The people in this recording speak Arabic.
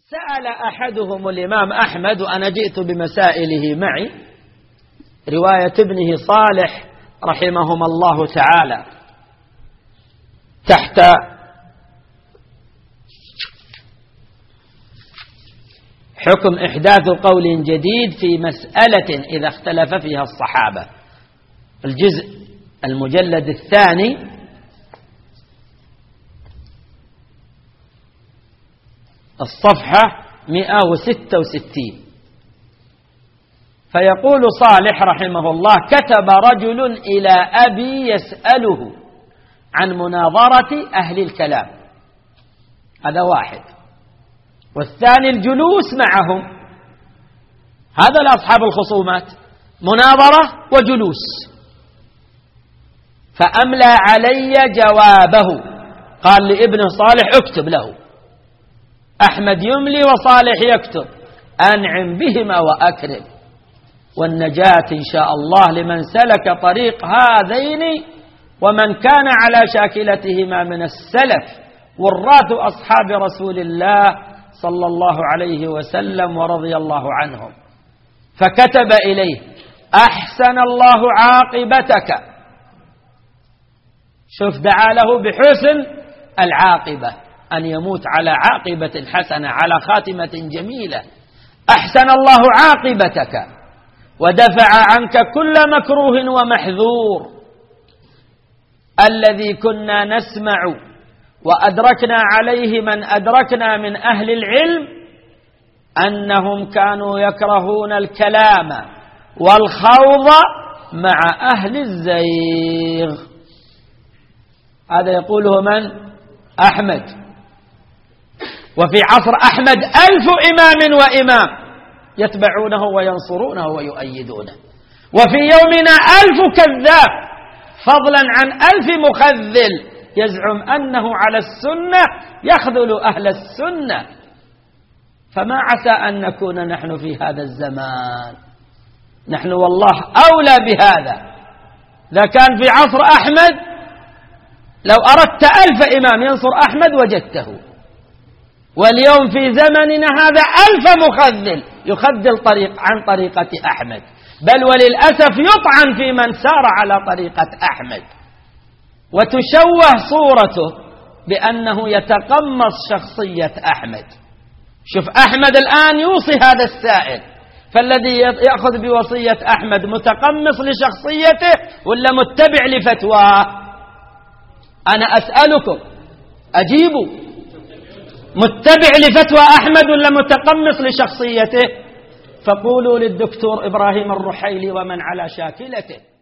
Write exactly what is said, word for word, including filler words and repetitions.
سأل أحدهم الإمام أحمد، وأنا جئت بمسائله معي، رواية ابنه صالح رحمهما الله تعالى تحت حكم إحداث قول جديد في مسألة إذا اختلف فيها الصحابة، الجزء المجلد الثاني الصفحة مئة وستة وستين. فيقول صالح رحمه الله: كتب رجل إلى أبي يسأله عن مناظرة أهل الكلام، هذا واحد، والثاني الجلوس معهم، هذا لأصحاب الخصومات، مناظرة وجلوس. فأملى علي جوابه، قال لابنه صالح: اكتب له. أحمد يملي وصالح يكتب: أنعم بهما وأكرم، والنجاة إن شاء الله لمن سلك طريق هذين ومن كان على شاكلتهما من السلف وراث أصحاب رسول الله صلى الله عليه وسلم ورضي الله عنهم. فكتب إليه: أحسن الله عاقبتك. شوف، دعا له بحسن العاقبة، أن يموت على عاقبة حسنة، على خاتمة جميلة. أحسن الله عاقبتك ودفع عنك كل مكروه ومحذور. الذي كنا نسمع وأدركنا عليه من أدركنا من أهل العلم أنهم كانوا يكرهون الكلام والخوض مع أهل الزيغ. هذا يقوله من؟ أحمد. وفي عصر أحمد ألف إمام وإمام يتبعونه وينصرونه ويؤيدونه، وفي يومنا ألف كذاب فضلا عن ألف مخذل يزعم أنه على السنة يخذل أهل السنة. فما عسى أن نكون نحن في هذا الزمان. نحن والله أولى بهذا. إذا كان في عصر أحمد لو أردت ألف إمام ينصر أحمد وجدته، واليوم في زمننا هذا ألف مخذل يخذل طريق عن طريقة أحمد، بل وللأسف يطعن في من سار على طريقة أحمد، وتشوه صورته بأنه يتقمص شخصية أحمد. شوف، أحمد الآن يوصي هذا السائل، فالذي يأخذ بوصية أحمد متقمص لشخصيته ولا متبع لفتواه؟ أنا أسألكم أجيبوا، متبع لفتوى أحمد ولا متقمص لشخصيته؟ فقولوا للدكتور إبراهيم الرحيلي ومن على شاكلته.